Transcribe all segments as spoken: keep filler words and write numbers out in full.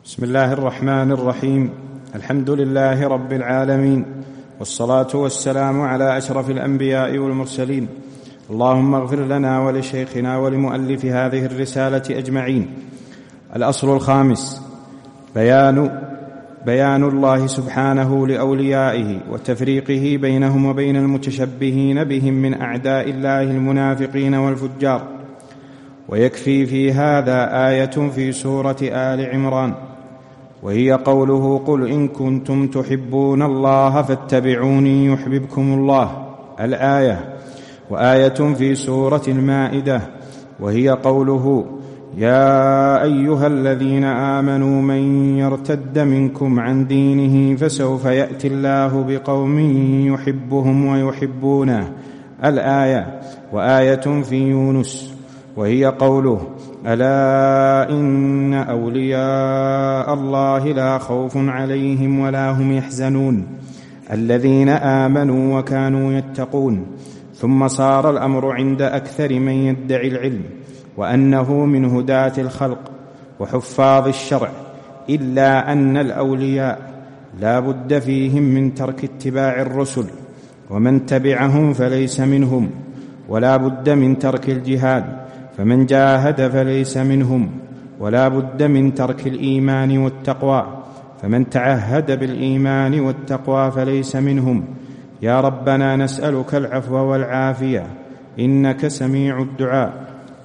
بسم الله الرحمن الرحيم. الحمد لله رب العالمين، والصلاة والسلام على أشرف الأنبياء والمرسلين. اللهم اغفر لنا ولشيخنا ولمؤلف هذه الرسالة أجمعين. الأصل الخامس: بيان بيان الله سبحانه لأوليائه وتفريقه بينهم وبين المتشبهين بهم من أعداء الله المنافقين والفجار. ويكفي في هذا آية في سورة آل عمران، وهي قوله: قل إن كنتم تحبون الله فاتبعوني يحببكم الله، الآية. وآية في سورة المائدة، وهي قوله: يا أيها الذين آمنوا من يرتد منكم عن دينه فسوف يأتي الله بقوم يحبهم ويحبونه، الآية. وآية في يونس، وهي قوله: ألا إن أولياء الله لا خوف عليهم ولا هم يحزنون الذين آمنوا وكانوا يتقون. ثم صار الأمر عند أكثر من يدعي العلم وأنه من هداة الخلق وحفاظ الشرع، إلا أن الأولياء لا بد فيهم من ترك اتباع الرسل، ومن تبعهم فليس منهم، ولا بد من ترك الجهاد، فمن جاهد فليس منهم، ولا بد من ترك الإيمان والتقوى، فمن تعهد بالإيمان والتقوى فليس منهم. يا ربنا نسألك العفو والعافية، إنك سميع الدعاء.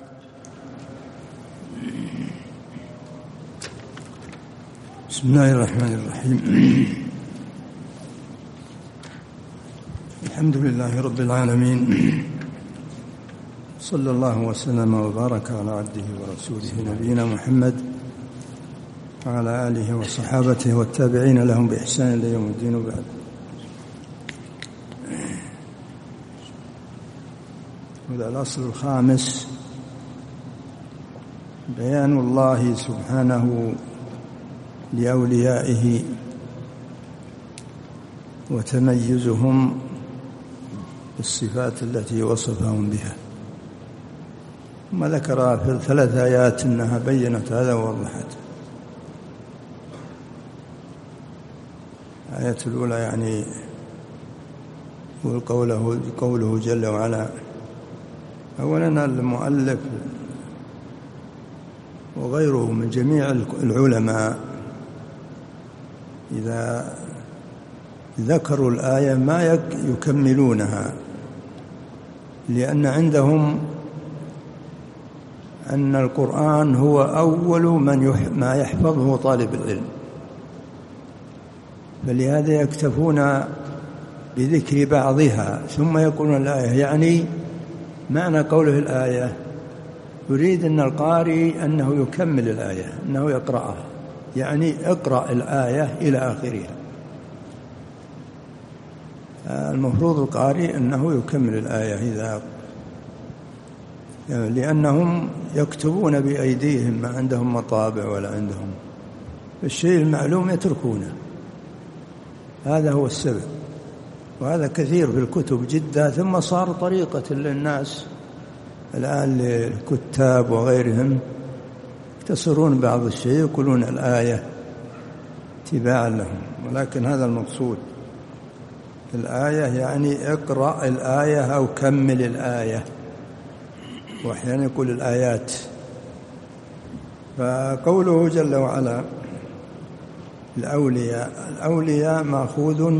بسم الله الرحمن الرحيم. الحمد لله رب العالمين، صلى الله وسلم وبارك على عبده ورسوله نبينا محمد وعلى آله وصحابته والتابعين لهم بإحسان إلى يوم الدين. وبعد، هذا الأصل الخامس: بيان الله سبحانه لأوليائه وتميزهم بالصفات التي وصفهم بها. ثم ذكر في ثلاث آيات أنها بيّنت هذا ووضحت. الآية الأولى يعني قوله, قوله جل وعلا. أولا المؤلف وغيره من جميع العلماء إذا ذكروا الآية ما يكملونها، لأن عندهم أن القرآن هو أول من ما يحفظه طالب العلم، فلهذا يكتفون بذكر بعضها ثم يقولون الآية. يعني معنى قوله الآية يريد أن القارئ أنه يكمل الآية، أنه يقرأها، يعني اقرأ الآية إلى آخرها. المفروض القارئ أنه يكمل الآية إذا يعني لأنهم يكتبون بأيديهم، ما عندهم مطابع ولا عندهم الشيء المعلوم يتركونه. هذا هو السبب، وهذا كثير في الكتب جدا. ثم صار طريقة للناس الآن للكتاب وغيرهم يختصرون بعض الشيء يقولون الآية اتباعا لهم، ولكن هذا المقصود. الآية يعني اقرأ الآية أو كمل الآية، وأحيانا يقول الآيات. فقوله جل وعلا الأولياء، الأولياء مأخوذ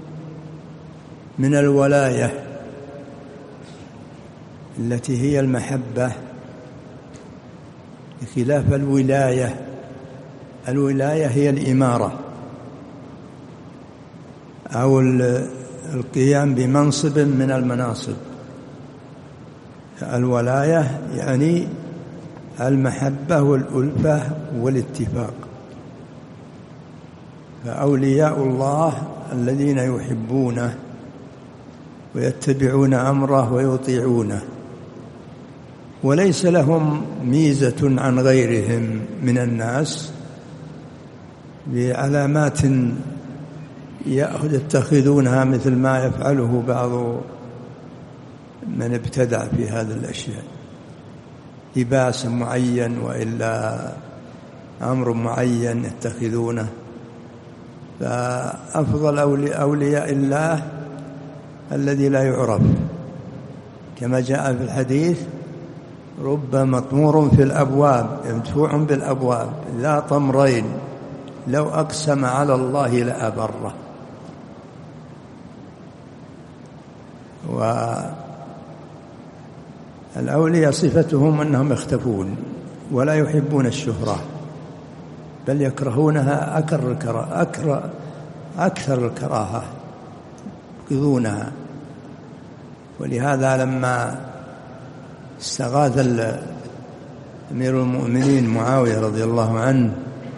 من الولاية التي هي المحبة، بخلاف الولاية. الولاية هي الإمارة أو القيام بمنصب من المناصب. الولاية يعني المحبة والألفة والاتفاق. فأولياء الله الذين يحبونه ويتبعون أمره ويطيعونه، وليس لهم ميزة عن غيرهم من الناس بعلامات يتخذونها مثل ما يفعله بعض من ابتدع في هذه الأشياء، لباس معين وإلا أمر معين يتخذونه. فأفضل أولياء الله الذي لا يعرف، كما جاء في الحديث: رب مطمور في الأبواب مدفوع بالأبواب ذا طمرين لو أقسم على الله لأبره. والأولياء صفتهم أنهم يختفون ولا يحبون الشهرة، بل يكرهونها أكر الكراهة أكر أكثر الكراهة يبغضونها. ولهذا لما استغاث أمير المؤمنين معاوية رضي الله عنه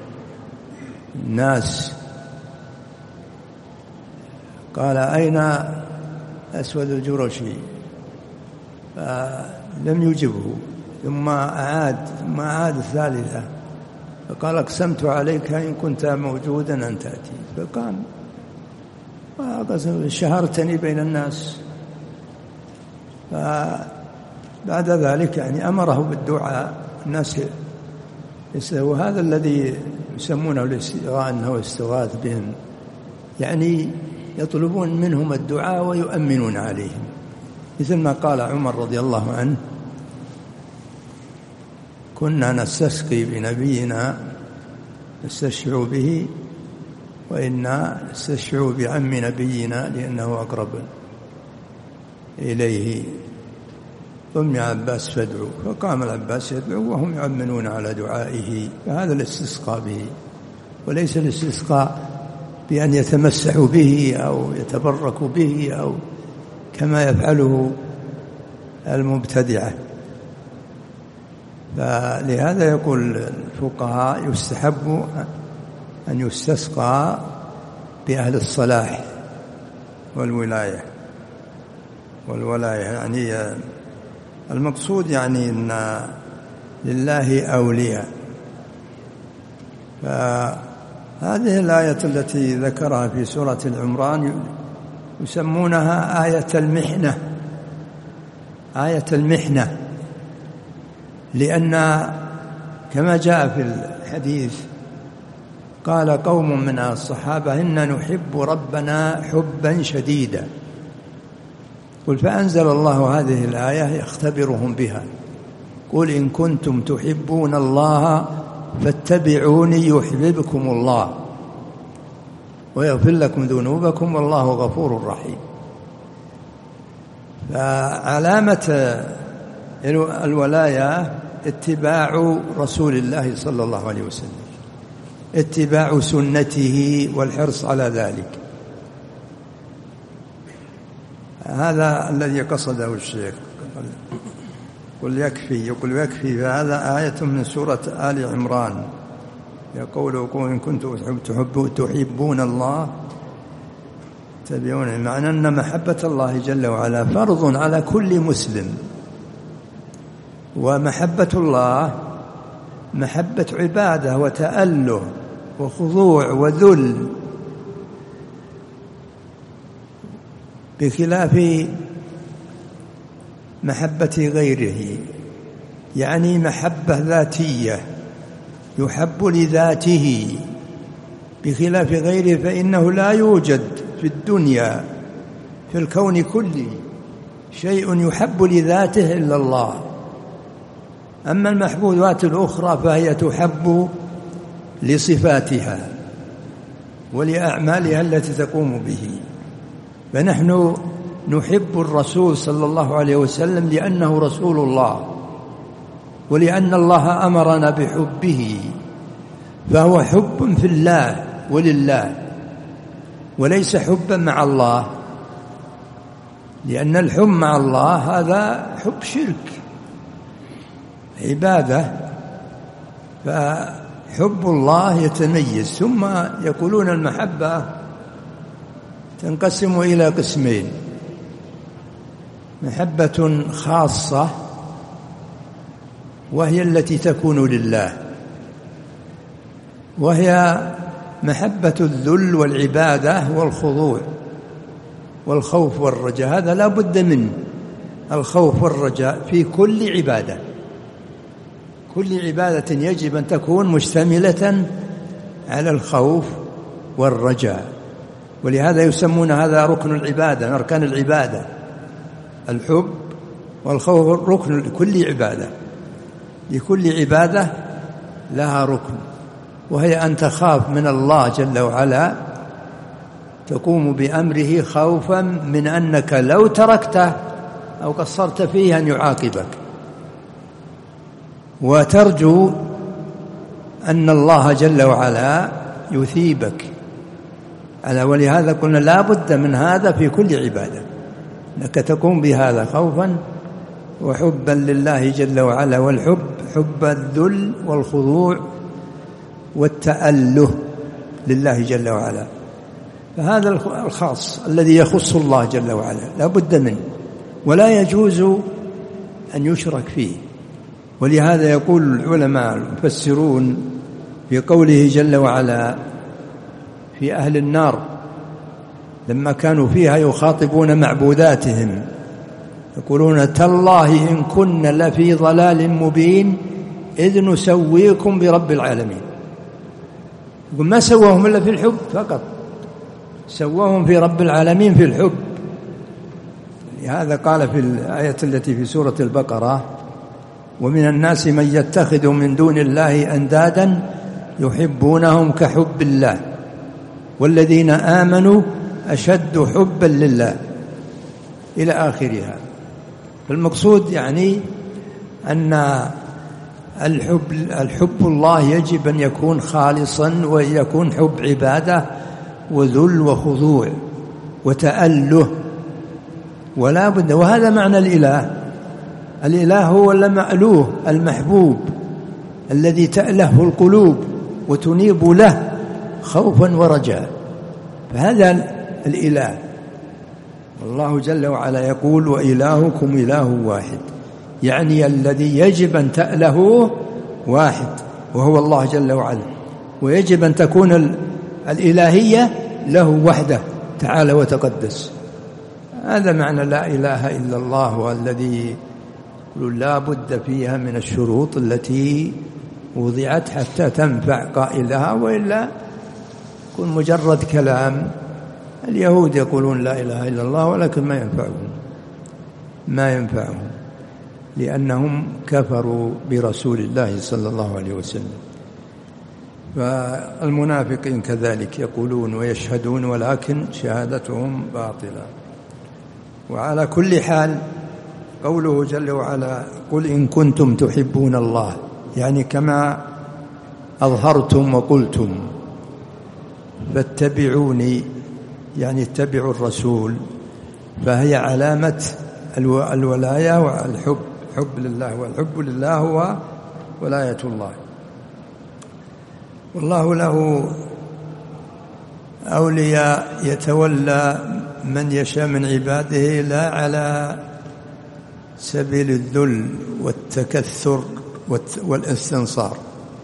الناس قال: أين أسود الجرشي؟ فلم يجبه، ثم أعاد ثم أعاد الثالثة فقال: أقسمت عليك إن كنت موجودا أن تأتي. فقام: شهرتني بين الناس. فبعد ذلك يعني أمره بالدعاء. الناس وهذا الذي يسمونه الاستغاثة، أنه استغاث بهم، يعني يطلبون منهم الدعاء ويؤمنون عليهم، مثل ما قال عمر رضي الله عنه: كنا نستسقي بنبينا نستشفع به، وإنا نستشفع بعم نبينا لأنه أقرب إليه، قم يا عباس فادعوا. فقام العباس يدعو وهم يؤمنون على دعائه. فهذا الاستسقاء به، وليس الاستسقاء بأن يتمسحوا به أو يتبركوا به أو كما يفعله المبتدعة. فلهذا يقول الفقهاء: يستحب أن يستسقى بأهل الصلاح والولاية والولاية يعني المقصود يعني أن لله أولياء. فهذه الآية التي ذكرها في سورة العمران يسمونها آية المحنة، آية المحنة، لأن كما جاء في الحديث قال قوم من الصحابة: إنا نحب ربنا حبا شديدا. قل فأنزل الله هذه الآية يختبرهم بها: قل إن كنتم تحبون الله فاتبعوني يحببكم الله ويغفر لكم ذنوبكم والله غفور رحيم. فعلامة الولاية اتباع رسول الله صلى الله عليه وسلم، اتباع سنته والحرص على ذلك. هذا الذي قصده الشيخ. قل يكفي يقول يكفي فهذا آية من سورة آل عمران، يقول: إن كنتم تحبون الله تبعوني، معنى أن محبة الله جل وعلا فرض على كل مسلم. ومحبة الله محبة عبادة وتأله وخضوع وذل، بخلاف محبة غيره، يعني محبة ذاتية يحب لذاته، بخلاف غيره فإنه لا يوجد في الدنيا في الكون كله شيء يحب لذاته إلا الله. أما المحبوبات الأخرى فهي تحب لصفاتها ولأعمالها التي تقوم به. فنحن نحب الرسول صلى الله عليه وسلم لأنه رسول الله، ولأن الله أمرنا بحبه، فهو حب في الله ولله، وليس حبا مع الله، لأن الحب مع الله هذا حب شرك عبادة. فحب الله يتميز. ثم يقولون المحبة تنقسم إلى قسمين: محبة خاصة وهي التي تكون لله، وهي محبة الذل والعبادة والخضوع والخوف والرجاء. هذا لا بد منه، الخوف والرجاء في كل عبادة. كل عبادة يجب أن تكون مشتملة على الخوف والرجاء، ولهذا يسمون هذا ركن العبادة، من أركان العبادة. الحب والخوف ركن لكل عبادة، لكل عبادة لها ركن، وهي أن تخاف من الله جل وعلا، تقوم بأمره خوفا من أنك لو تركته أو قصرت فيه أن يعاقبك، وترجو أن الله جل وعلا يثيبك على. ولهذا قلنا لا بد من هذا في كل عبادة، أنك تقوم بهذا خوفا وحبا لله جل وعلا، والحب حب الذل والخضوع والتأله لله جل وعلا. فهذا الخاص الذي يخص الله جل وعلا لا بد منه، ولا يجوز أن يشرك فيه. ولهذا يقول العلماء المفسرون في قوله جل وعلا في أهل النار لما كانوا فيها يخاطبون معبوداتهم يقولون تالله إن كنا لفي ضلال مبين إذ نسويكم برب العالمين. يقول ما سووهم إلا في الحب فقط، سووهم في رب العالمين في الحب. لهذا قال في الآية التي في سورة البقرة ومن الناس من يتخذ من دون الله أندادا يحبونهم كحب الله والذين آمنوا أشد حبا لله إلى آخرها. فالمقصود يعني أن الحب, الحب الله يجب أن يكون خالصا، ويكون حب عبادة وذل وخضوع وتأله، ولا بد. وهذا معنى الإله. الإله هو المألوه المحبوب الذي تأله القلوب وتنيب له خوفا ورجاء، فهذا الإله. الله جل وعلا يقول وإلهكم إله واحد، يعني الذي يجب أن تألهه واحد وهو الله جل وعلا، ويجب أن تكون الإلهية له وحده تعالى وتقدس. هذا معنى لا إله إلا الله، والذي لا بد فيها من الشروط التي وضعت حتى تنفع قائلها، وإلا يكون مجرد كلام. اليهود يقولون لا إله إلا الله ولكن ما ينفعهم ما ينفعهم لأنهم كفروا برسول الله صلى الله عليه وسلم. فالمنافقين كذلك يقولون ويشهدون ولكن شهادتهم باطلة. وعلى كل حال قوله جل وعلا قل إن كنتم تحبون الله، يعني كما أظهرتم وقلتم فاتبعوني، يعني اتبعوا الرسول، فهي علامة الولاية والحب، حب لله، والحب لله هو ولاية الله. والله له أولياء يتولى من يشاء من عباده، لا على سبيل الذل والتكثر والاستنصار،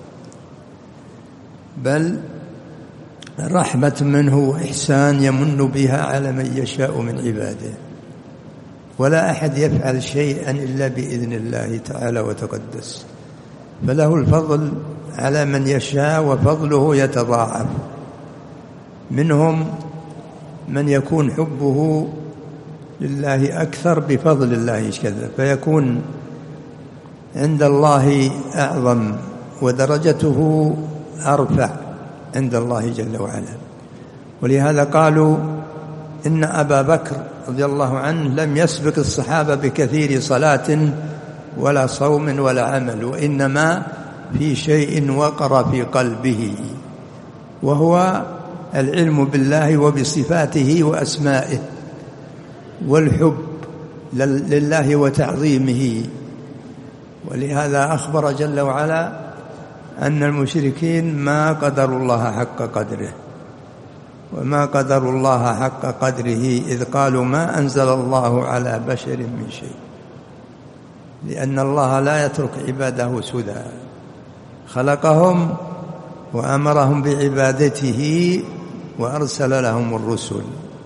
بل رحمة منه وإحسان يمن بها على من يشاء من عباده. ولا أحد يفعل شيئا إلا بإذن الله تعالى وتقدس، فله الفضل على من يشاء وفضله يتضاعف. منهم من يكون حبه لله أكثر بفضل الله كذا، فيكون عند الله أعظم ودرجته أرفع عند الله جل وعلا. ولهذا قالوا إن أبا بكر رضي الله عنه لم يسبق الصحابة بكثير صلاة ولا صوم ولا عمل، وإنما في شيء وقر في قلبه، وهو العلم بالله وبصفاته وأسمائه والحب لله وتعظيمه. ولهذا أخبر جل وعلا أن المشركين ما قدروا الله حق قدره، وما قدروا الله حق قدره إذ قالوا ما أنزل الله على بشر من شيء، لأن الله لا يترك عباده سدى، خلقهم وأمرهم بعبادته وأرسل لهم الرسل،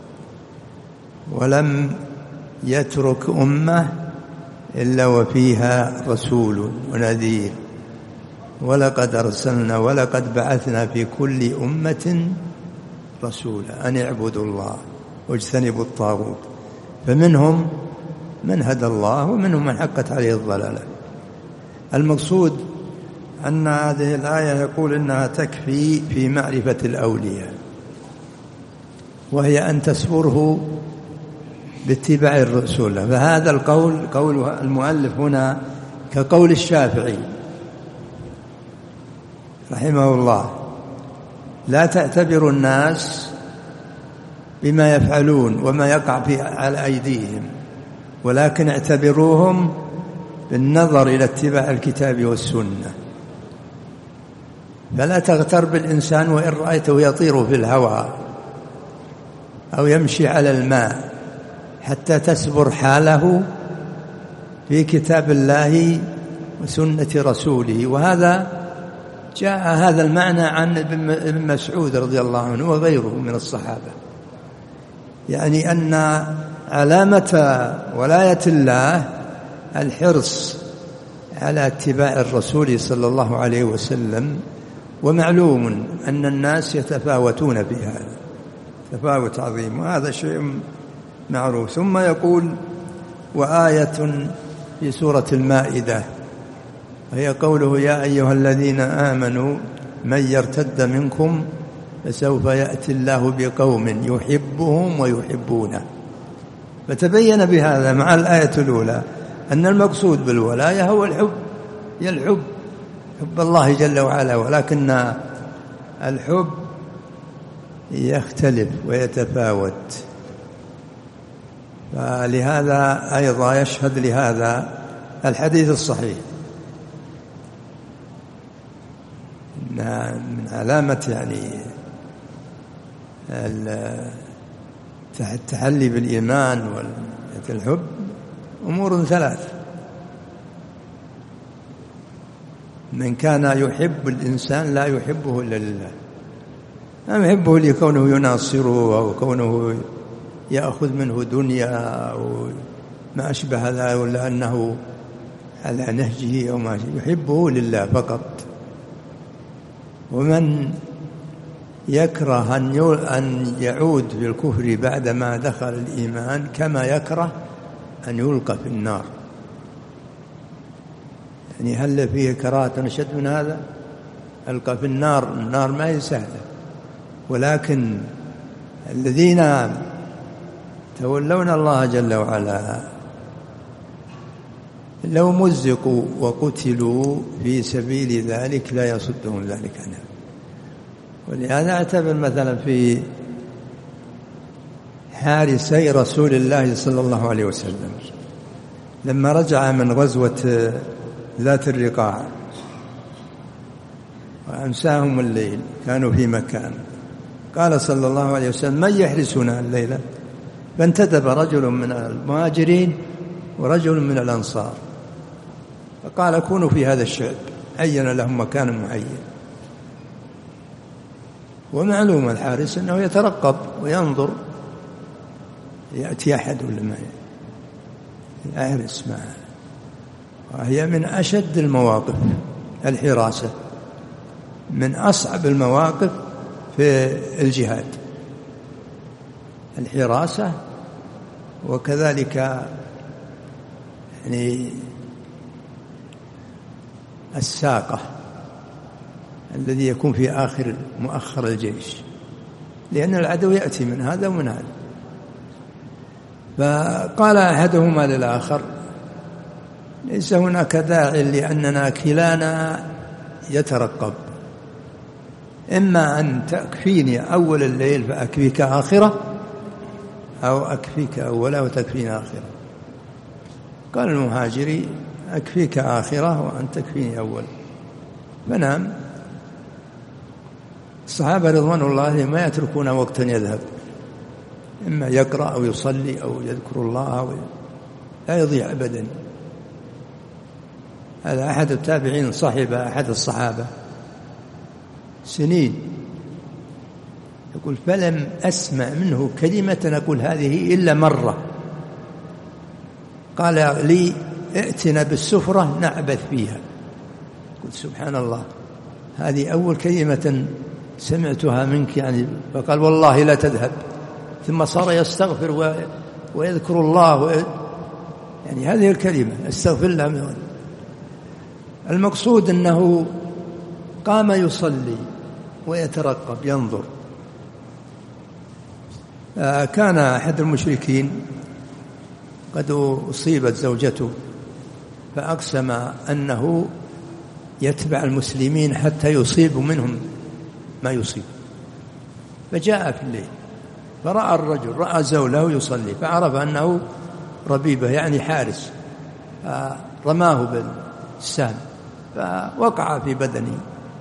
ولم يترك أمة إلا وفيها رسول ونذير ولقد أرسلنا ولقد بعثنا في كل أمة رسولا أن اعبدوا الله واجتنبوا الطاغوت، فمنهم من هدى الله ومنهم من حقت عليه الضلالة. المقصود أن هذه الآية يقول إنها تكفي في معرفة الأولياء، وهي أن تسبره باتباع الرسول. فهذا القول قول المؤلف هنا كقول الشافعي رحمه الله: لا تعتبر الناس بما يفعلون وما يقع في على أيديهم، ولكن اعتبروهم بالنظر إلى اتباع الكتاب والسنة. فلا تغتر بالإنسان وإن رأيته يطير في الهواء أو يمشي على الماء حتى تسبر حاله في كتاب الله وسنة رسوله. وهذا جاء هذا المعنى عن ابن مسعود رضي الله عنه وغيره من الصحابة، يعني أن علامة ولاية الله الحرص على اتباع الرسول صلى الله عليه وسلم، ومعلوم أن الناس يتفاوتون في هذا تفاوت عظيم، وهذا شيء معروف. ثم يقول: وآية في سورة المائدة، وهي قوله: يا أيها الذين آمنوا من يرتد منكم فسوف يأتي الله بقوم يحبهم ويحبونه. فتبين بهذا مع الآية الأولى أن المقصود بالولاية هو الحب، هي الحب حب الله جل وعلا، ولكن الحب يختلف ويتفاوت. فلهذا أيضا يشهد لهذا الحديث الصحيح من علامة يعني التحلي بالإيمان والحب أمور ثلاث: من كان يحب الإنسان لا يحبه إلا لله، لا يحبه لكونه يناصره أو كونه يأخذ منه دنيا أو ما أشبه هذا، ولا أنه على نهجه أو ما يحبه لله فقط. ومن يكره أن يعود في الكفر بعدما دخل الإيمان كما يكره أن يلقى في النار. يعني هل فيه كراهة أشد من هذا؟ ألقى في النار، النار ما هي سهلة. ولكن الذين تولون الله جل وعلا لو مزقوا وقتلوا في سبيل ذلك لا يصدهم ذلك عنها. ولهذا اعتبر مثلا في حارسي رسول الله صلى الله عليه وسلم لما رجع من غزوة ذات الرقاع وأمساهم الليل، كانوا في مكان، قال صلى الله عليه وسلم: من يحرسنا الليلة؟ فانتدب رجل من المهاجرين ورجل من الأنصار، فقال: كونوا في هذا الشعب، عين لهم مكان معين. ومعلوم الحارس أنه يترقب وينظر يأتي أحد ولا ما يحرس معه. وهي من أشد المواقف الحراسة، من أصعب المواقف في الجهاد الحراسة. وكذلك يعني الساقة الذي يكون في آخر مؤخر الجيش، لأن العدو يأتي من هذا ومن هذا. فقال أحدهما للآخر: ليس هناك داعي لأننا كلانا يترقب، إما أن تكفيني أول الليل فأكفيك آخرة، أو أكفيك أولا وتكفيني آخرة. قال المهاجري: أكفيك آخرة وأن تكفيني أول. فنام. الصحابة رضوان الله ما يتركون وقتا يذهب، إما يقرأ أو يصلي أو يذكر الله أو لا يضيع أبدا. هذا أحد التابعين صاحب أحد الصحابة سنين، يقول: فلم أسمع منه كلمة نقول هذه إلا مرة. قال لي: ائتنا بالسفرة نعبث فيها. سبحان الله، هذه أول كلمة سمعتها منك يعني. فقال والله لا تذهب، ثم صار يستغفر ويذكر الله، يعني هذه الكلمة استغفر الله منه. المقصود أنه قام يصلي ويترقب ينظر. كان أحد المشركين قد أصيبت زوجته، فأقسم أنه يتبع المسلمين حتى يصيب منهم ما يصيب، فجاء في الليل فرأى الرجل رأى زوله يصلي، فعرف أنه ربيبة يعني حارس، فرماه بالسهم فوقع في بدنه،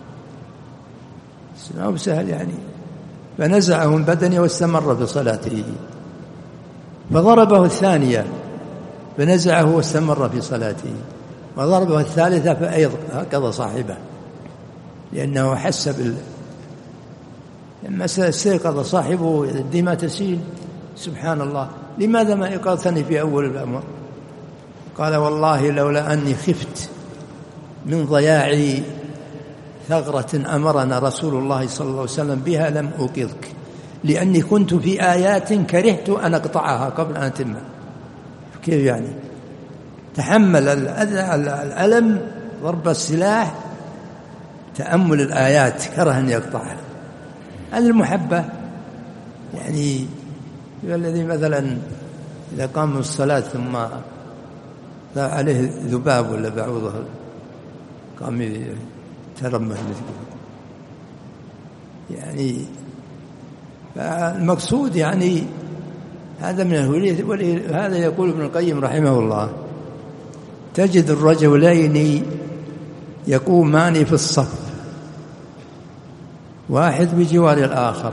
ما سهل يعني، فنزعه من بدنه واستمر في صلاته. فضربه الثانية فنزعه واستمر في صلاته، وضربه الثالثة فأيضا هكذا صاحبه، لأنه حس بال لما استيقظ صاحبه الدماء تسيل. سبحان الله، لماذا ما أيقظتني في أول الأمر؟ قال والله لولا أني خفت من ضياع ثغرة أمرنا رسول الله صلى الله عليه وسلم بها لم أوقظك، لأني كنت في آيات كرهت أن أقطعها قبل أن أتم. كيف يعني؟ تحمل الألم ضرب السلاح، تأمل الآيات كره أن يقطعها. هذه المحبة يعني. الذي مثلا إذا قام من الصلاة ثم لا عليه ذباب ولا بعوضة قام يترمح يعني. فالمقصود يعني هذا من الهوية. وهذا يقول ابن القيم رحمه الله: تجد الرجلين يقومان في الصف، واحد بجوار الآخر،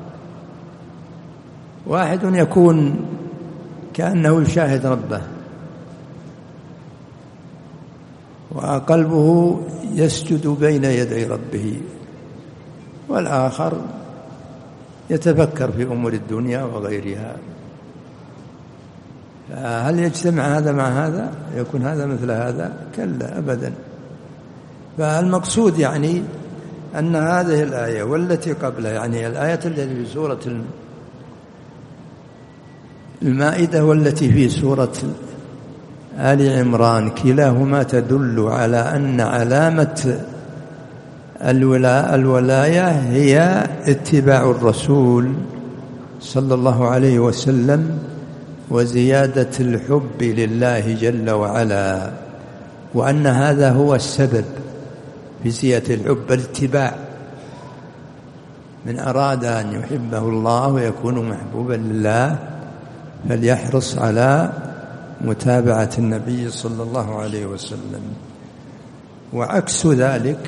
واحد يكون كأنه يشاهد ربه وقلبه يسجد بين يدي ربه، والآخر يتفكر في أمور الدنيا وغيرها. هل يجتمع هذا مع هذا؟ يكون هذا مثل هذا؟ كلا أبدا. فالمقصود يعني أن هذه الآية والتي قبلها، يعني الآية التي في سورة المائدة والتي في سورة آل عمران، كلاهما تدل على أن علامة الولاية هي اتباع الرسول صلى الله عليه وسلم وزيادة الحب لله جل وعلا، وأن هذا هو السبب في زيادة الحب الاتباع. من أراد أن يحبه الله ويكون محبوبا لله فليحرص على متابعة النبي صلى الله عليه وسلم. وعكس ذلك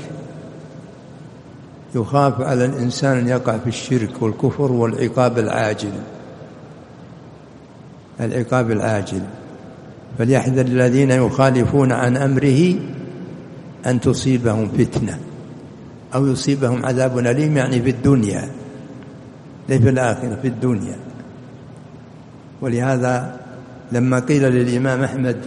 يخاف على الإنسان أن يقع في الشرك والكفر والعقاب العاجل العقاب العاجل فليحذر الذين يخالفون عن أمره أن تصيبهم فتنة أو يصيبهم عذاب أليم، يعني في الدنيا لا في الآخرة، في الدنيا. ولهذا لما قيل للإمام أحمد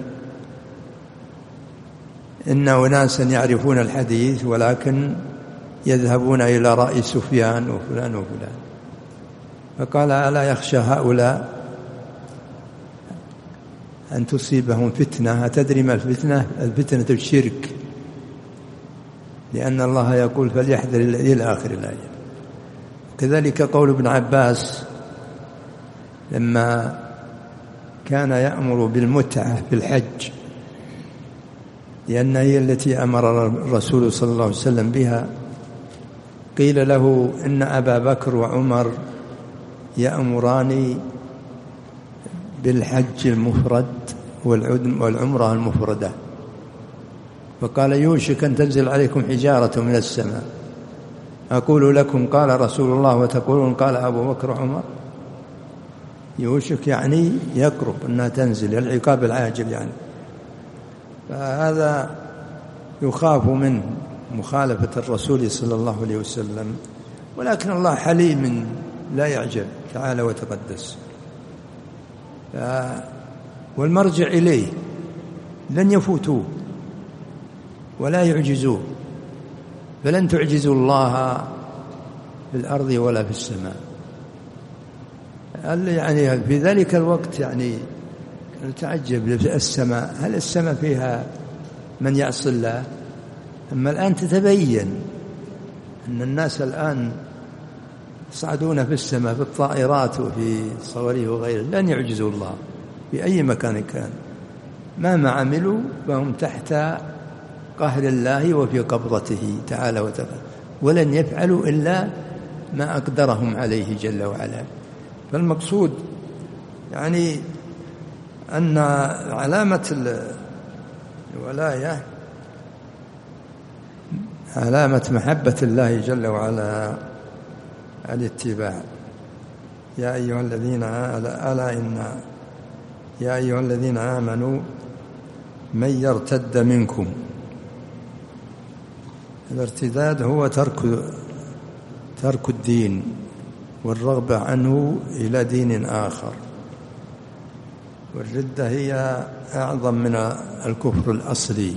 إن أناسا يعرفون الحديث ولكن يذهبون إلى رأي سفيان وفلان وفلان، فقال ألا يخشى هؤلاء أن تصيبهم فتنة؟ أتدري ما الفتنة؟ الفتنة الشرك، لأن الله يقول فليحذر إلى آخر الآية. كذلك قول ابن عباس لما كان يأمر بالمتعة في الحج، لأن هي التي أمر الرسول صلى الله عليه وسلم بها، قيل له إن أبا بكر وعمر يأمران بالحج المفرد والعمرة المفردة، فقال يوشك أن تنزل عليكم حجارة من السماء، أقول لكم قال رسول الله وتقولون قال أبو بكر وعمر. يوشك يعني يقرب أنها تنزل، العقاب العاجل يعني. فهذا يخاف من مخالفة الرسول صلى الله عليه وسلم، ولكن الله حليم لا يعجل تعالى وتقدس، والمرجع إليه لن يفوتوه ولا يعجزوه، فلن تعجزوا الله في الأرض ولا في السماء. يعني في ذلك الوقت يعني نتعجب السماء، هل السماء فيها من يعصي الله؟ أما الآن تتبين أن الناس الآن يصعدون في السماء في الطائرات وفي صواريخ وغيره، لن يعجزوا الله في أي مكان كان، مهما عملوا فهم تحت قهر الله وفي قبضته تعالى وتعالى، ولن يفعلوا إلا ما أقدرهم عليه جل وعلا. فالمقصود يعني أن علامة الولاية علامة محبة الله جل وعلا الاتباع. يا أيها الذين ألا إن يا أيها الذين آمنوا من يرتد منكم. الارتداد هو ترك ترك الدين والرغبة عنه إلى دين آخر، والردة هي أعظم من الكفر الأصلي.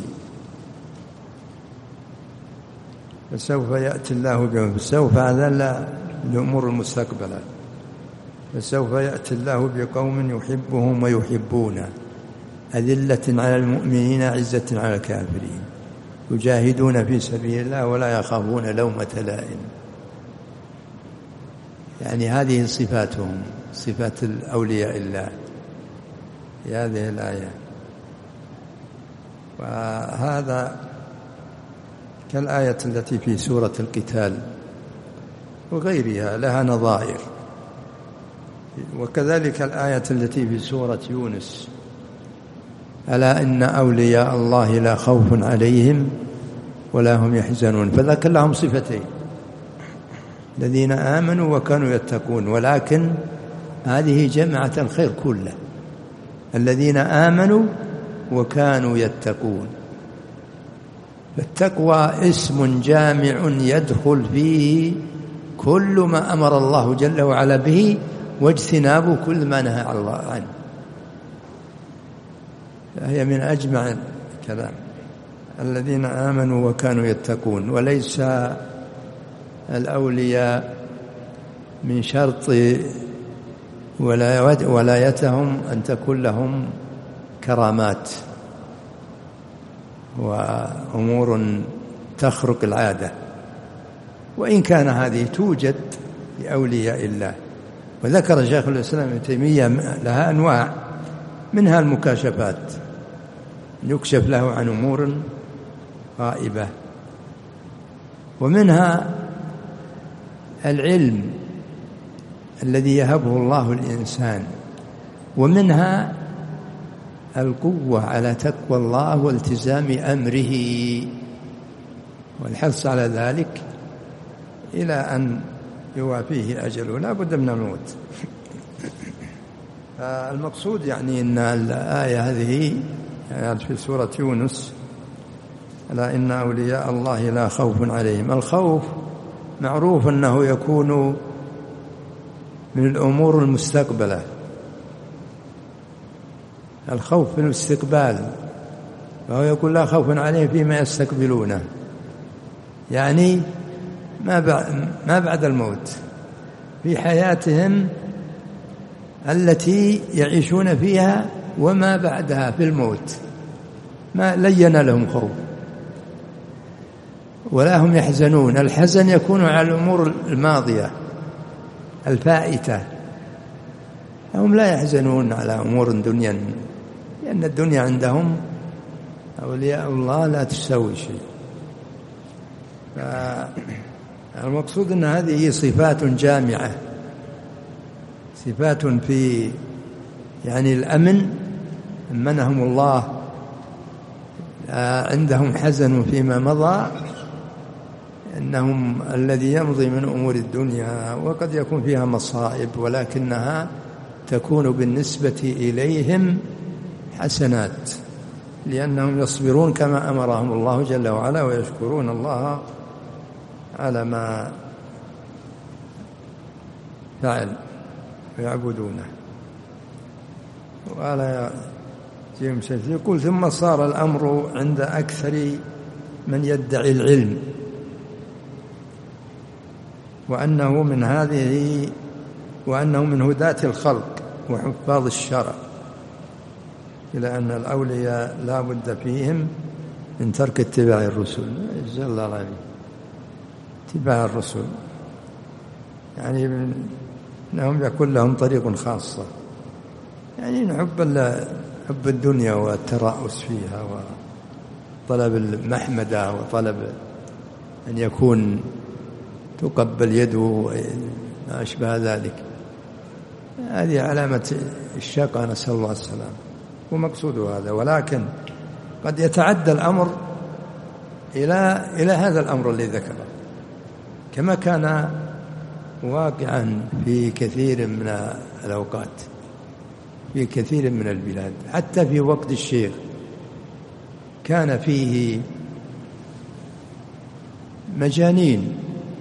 فسوف يأتي الله بهم، سوف هذا الأمور المستقبلة، فسوف يأتي الله بقوم يحبهم ويحبونه أذلة على المؤمنين عزة على الكافرين يجاهدون في سبيل الله ولا يخافون لومة لائم. يعني هذه صفاتهم، صفات الأولياء الله في هذه الآية. وهذا كالآية التي في سورة القتال وغيرها لها نظائر، وكذلك الآية التي في سورة يونس ألا إن أولياء الله لا خوف عليهم ولا هم يحزنون، فذكر لهم صفتين: الذين آمنوا وكانوا يتقون، ولكن هذه جمعت الخير كله، الذين آمنوا وكانوا يتقون. فالتقوى اسم جامع يدخل فيه كل ما أمر الله جل وعلا به واجتناب كل ما نهى الله عنه، هي من أجمع الكلام. الذين آمنوا وكانوا يتقون، وليس الأولياء من شرط ولايتهم أن تكون لهم كرامات وأمور تخرق العادة، وإن كان هذه توجد لأولياء الله. وذكر شيخ الإسلام ابن تيمية لها أنواع، منها المكاشفات، يكشف له عن أمور غائبة، ومنها العلم الذي يهبه الله الإنسان، ومنها القوة على تقوى الله والتزام أمره والحرص على ذلك إلى أن يوافيه أجله، لا بد من الموت. المقصود يعني أن الآية هذه يعني في سورة يونس ألا إن أولياء الله لا خوف عليهم. الخوف معروف أنه يكون من الأمور المستقبلة، الخوف من الاستقبال، فهو يقول لا خوف عليهم فيما يستقبلونه، يعني ما بعد, ما بعد الموت، في حياتهم التي يعيشون فيها وما بعدها في الموت، ما لين لهم خوف ولا هم يحزنون. الحزن يكون على الأمور الماضية الفائتة، هم لا يحزنون على أمور دنيا، لأن الدنيا عندهم أولياء الله لا تساوي شيء. فالمقصود أن هذه صفات جامعة، صفات في يعني الأمن، أمنهم الله، عندهم حزن فيما مضى، أنهم الذي يمضي من أمور الدنيا وقد يكون فيها مصائب، ولكنها تكون بالنسبة إليهم حسنات، لأنهم يصبرون كما أمرهم الله جل وعلا ويشكرون الله على ما فعل ويعبدونه. وقال يقول ثم صار الأمر عند أكثر من يدعي العلم وأنه من هذه وأنه من هداة الخلق وحفاظ الشرع، إلى أن الأولياء لا بد فيهم من ترك اتباع الرسل. جزا الله العافية. اتباع الرسل يعني أنهم يكون لهم طريق خاصة، يعني نحب حب الدنيا والترأس فيها وطلب المحمدة وطلب أن يكون تقبل يده وما أشبه ذلك، هذه علامة الشقاء، نسأل الله السلام، ومقصود هذا. ولكن قد يتعدى الأمر إلى إلى هذا الأمر الذي ذكره، كما كان واقعا في كثير من الأوقات في كثير من البلاد. حتى في وقت الشيخ كان فيه مجانين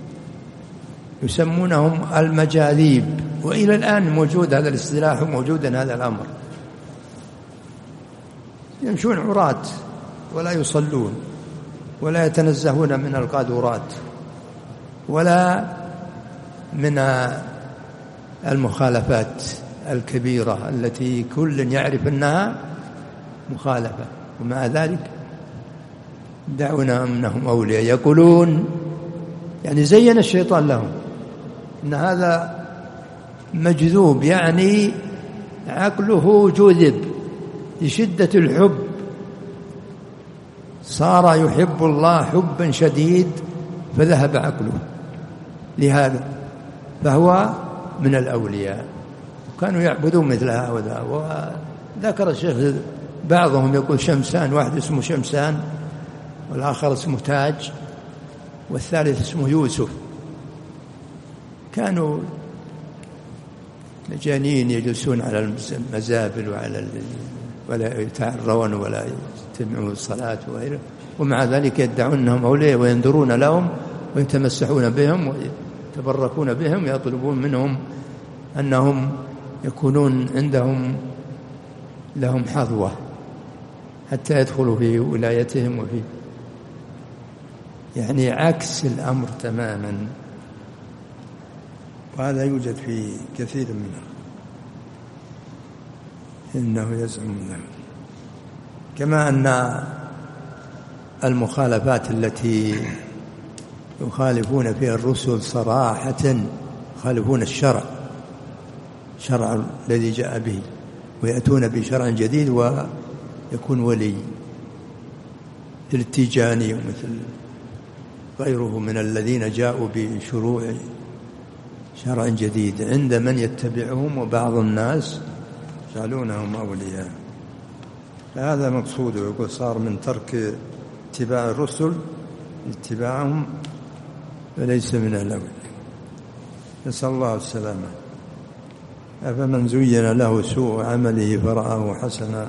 يسمونهم المجاذيب، وإلى الآن موجود هذا الاصطلاح وموجود هذا الأمر. يمشون عراة ولا يصلون ولا يتنزهون من القاذورات ولا من المخالفات الكبيرة التي كل يعرف أنها مخالفة، ومع ذلك دعونا أنهم أولياء. يقولون يعني زين الشيطان لهم أن هذا مجذوب، يعني عقله جذب لشدة الحب، صار يحب الله حبا شديد فذهب عقله لهذا، فهو من الأولياء. كانوا يعبدون مثل هؤلاء. وذكر الشيخ بعضهم يقول شمسان، واحد اسمه شمسان والآخر اسمه تاج والثالث اسمه يوسف. كانوا مجانين يجلسون على المزابل وعلى ولا يتعرون ولا يتبعون الصلاة وغيره، ومع ذلك يدعون أنهم أولياء وينذرون لهم ويتمسحون بهم ويتبركون بهم، يطلبون منهم أنهم يكونون عندهم لهم حظوة حتى يدخلوا في ولايتهم وفي يعني عكس الأمر تماما. وهذا يوجد في كثير منها، إنه يزعم له. كما أن المخالفات التي يخالفون فيها الرسل صراحة يخالفون الشرع شرع الذي جاء به، ويأتون بشرع جديد ويكون ولي، مثل التيجاني ومثل غيره من الذين جاءوا بشروع شرع جديد عند من يتبعهم، وبعض الناس يجعلونهم أولياء. هذا مقصود. يقول صار من ترك اتباع الرسل اتباعهم فليس من الأولى. نسأل الله السلامة. أفمن زين له سوء عمله فرآه حسنا.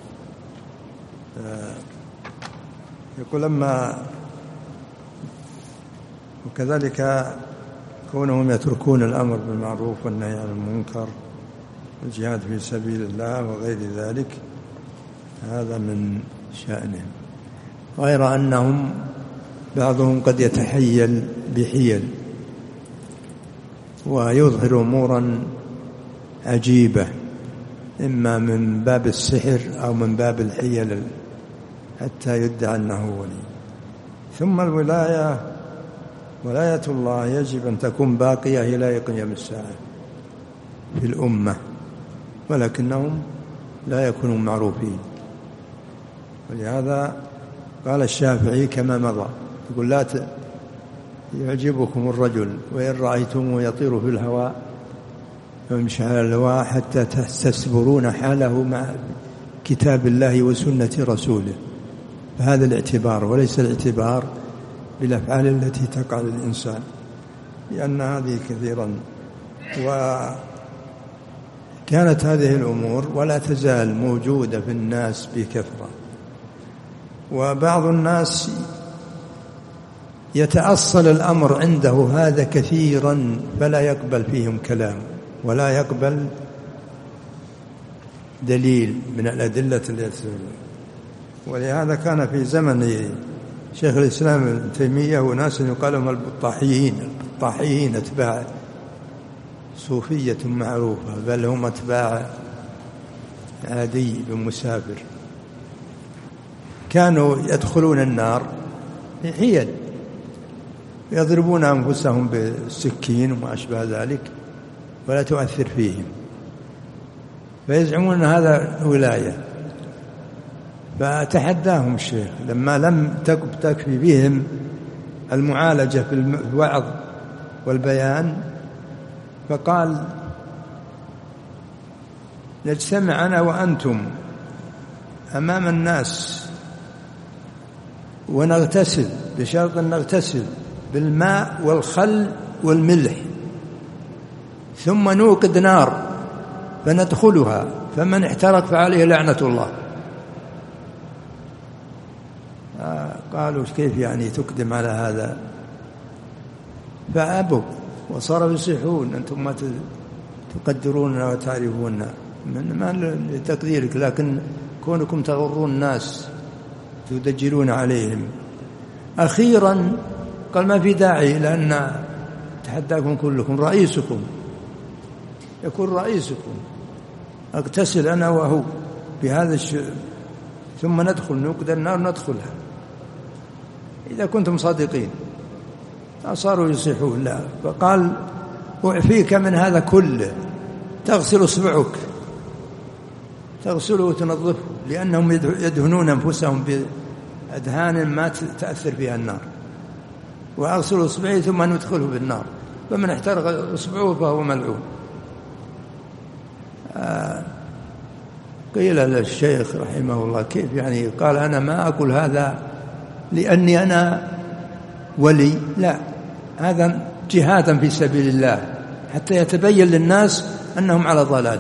يقول لما وكذلك كونهم يتركون الأمر بالمعروف والنهي عن المنكر والجهاد في سبيل الله وغير ذلك، هذا من شأنهم. غير أنهم بعضهم قد يتحيل بحيل ويظهر أمورا عجيبة، إما من باب السحر أو من باب الحيل، حتى يدعى أنه ولي. ثم الولاية ولاية الله يجب أن تكون باقية إلى قيام الساعة في الأمة، ولكنهم لا يكونون معروفين. ولهذا قال الشافعي كما مضى، يقول لا يعجبكم الرجل وإن رأيتموه يطير في الهواء ويمشي على الهواء حتى تستسبرون حاله مع كتاب الله وسنة رسوله. فهذا الاعتبار، وليس الاعتبار بالأفعال التي تقع للإنسان، لأن هذه كثيرا. وكانت هذه الأمور ولا تزال موجودة في الناس بكثرة، وبعض الناس يتأصل الأمر عنده هذا كثيرا فلا يقبل فيهم كلام ولا يقبل دليل من الأدلة التي. ولهذا كان في زمن شيخ الإسلام ابن تيمية وناس يقال لهم البطاحيين، البطاحيين أتباع صوفية معروفة، بل هم أتباع عادي بن مسافر، كانوا يدخلون النار حيل، يضربون أنفسهم بالسكين وما أشبه ذلك ولا تؤثر فيهم، فيزعمون أن هذا ولاية. فتحداهم الشيخ لما لم تكفي بهم المعالجة في الوعظ والبيان، فقال نجتمع أنا وأنتم أمام الناس ونغتسل، بشرط أن نغتسل بالماء والخل والملح، ثم نوقد نار فندخلها، فمن احترق فعليه لعنة الله. قالوا كيف يعني تقدم على هذا؟ فأبوا وصاروا يصيحون أنتم ما تقدروننا وتعرفوننا، من ما لتقديرك، لكن كونكم تغرون الناس تدجلون عليهم. أخيرا قال ما في داعي، لأن تحداكم كلكم رئيسكم، يكون رئيسكم، اغتسل أنا وهو بهذا الشيء ثم ندخل نوقد النار ندخلها إذا كنتم صادقين. صاروا يصيحون لا، فقال أعفيك من هذا كله، تغسل أصبعك، تغسله وتنظفه، لأنهم يدهنون أنفسهم بأدهان ما تأثر فيها النار، وأغسل أصبعي ثم ندخله بالنار، فمن احترق أصبعه فهو ملعون. آه قيل للشيخ رحمه الله كيف يعني؟ قال أنا ما أقول هذا لأني أنا ولي، لا، هذا جهادا في سبيل الله حتى يتبين للناس أنهم على ضلال،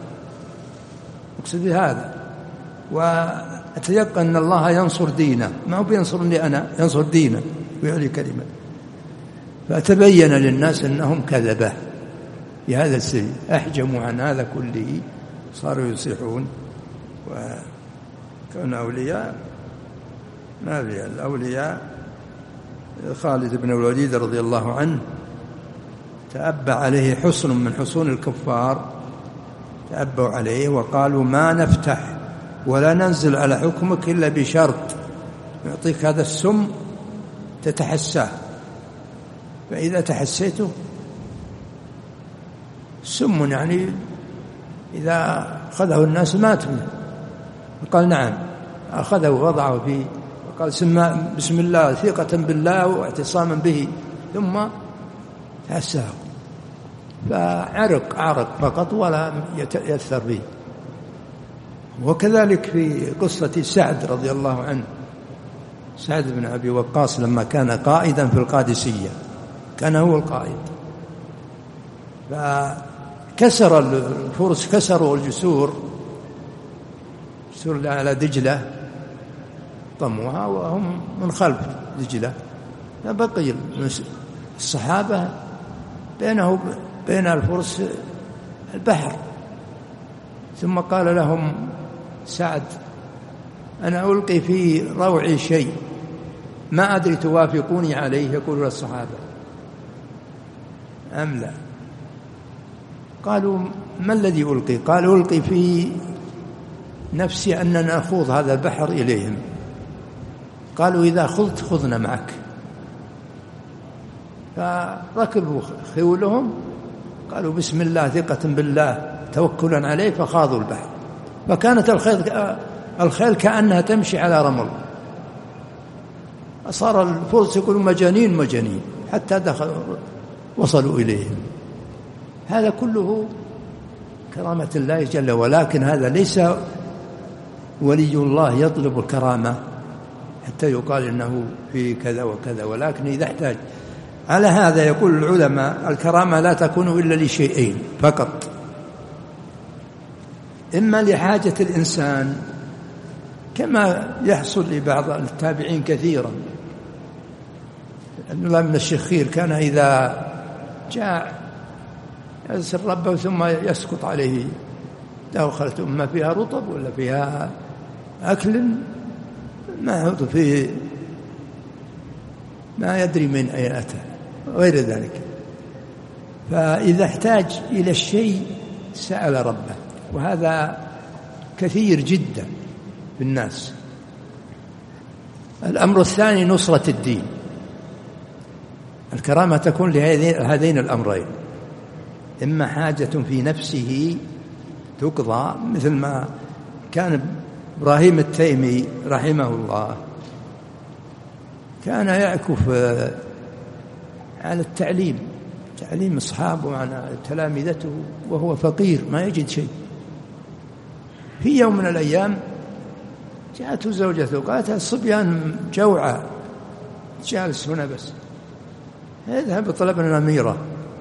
أقصد هذا، وأتيقن أن الله ينصر دينه، ما هو بينصرني أنا، ينصر دينه ويعلي كلمة. فأتبين للناس أنهم كذبة بهذا السبيل، أحجموا عن هذا كله، صاروا يصيحون وكانوا أولياء. ما في الأولياء خالد بن الوليد رضي الله عنه تأبى عليه حصن من حصون الكفار، تأبوا عليه وقالوا ما نفتح ولا ننزل على حكمك إلا بشرط، يعطيك هذا السم تتحساه، فإذا تحسيته سم يعني إذا أخذه الناس ماتوا. قال نعم، أخذه ووضعه فيه وقال بسم الله ثقة بالله واعتصاما به، ثم تحساه، فعرق عرق فقط ولا يتأثر به. وكذلك في قصة سعد رضي الله عنه، سعد بن أبي وقاص لما كان قائدا في القادسية، كان هو القائد، فكسر الفرس، كسروا الجسور، جسور على دجلة طموها وهم من خلف دجلة، فبقي الصحابة بينه بين الفرس البحر. ثم قال لهم سعد أنا ألقي في روعي شيء ما أدري توافقوني عليه، يقول للصحابة أم لا؟ قالوا ما الذي ألقي؟ قال ألقي في نفسي أننا نخوض هذا البحر إليهم. قالوا إذا خضت خذنا معك. فركبوا خيولهم، قالوا بسم الله ثقة بالله توكلا عليه، فخاضوا البحر، فكانت الخيل الخيل كأنها تمشي على رمل. صار الفرس يقولوا مجانين مجانين حتى دخلوا وصلوا إليهم. هذا كله كرامة الله جل، ولكن هذا ليس ولي الله يطلب الكرامة حتى يقال إنه في كذا وكذا، ولكن إذا احتاج على هذا يقول العلماء الكرامة لا تكون إلا لشيئين فقط، إما لحاجة الإنسان كما يحصل لبعض التابعين كثيرا. الله من الشخير كان إذا جاء يسر ربه ثم يسقط عليه دخلت أمة فيها رطب ولا فيها أكل، ما هو في ما يدري من أين أتى غير ذلك. فإذا احتاج إلى الشيء سأل ربه، وهذا كثير جدا في الناس. الأمر الثاني نصرة الدين. الكرامة تكون لهذين الأمرين: إما حاجة في نفسه تقضى، مثل ما كان إبراهيم التيمي رحمه الله كان يعكف على التعليم تعليم أصحابه وعلى تلامذته وهو فقير ما يجد شيء. في يوم من الأيام جاءته زوجته قالت: الصبيان جوعى جالس هنا بس، اذهب طلب لنا ميرة.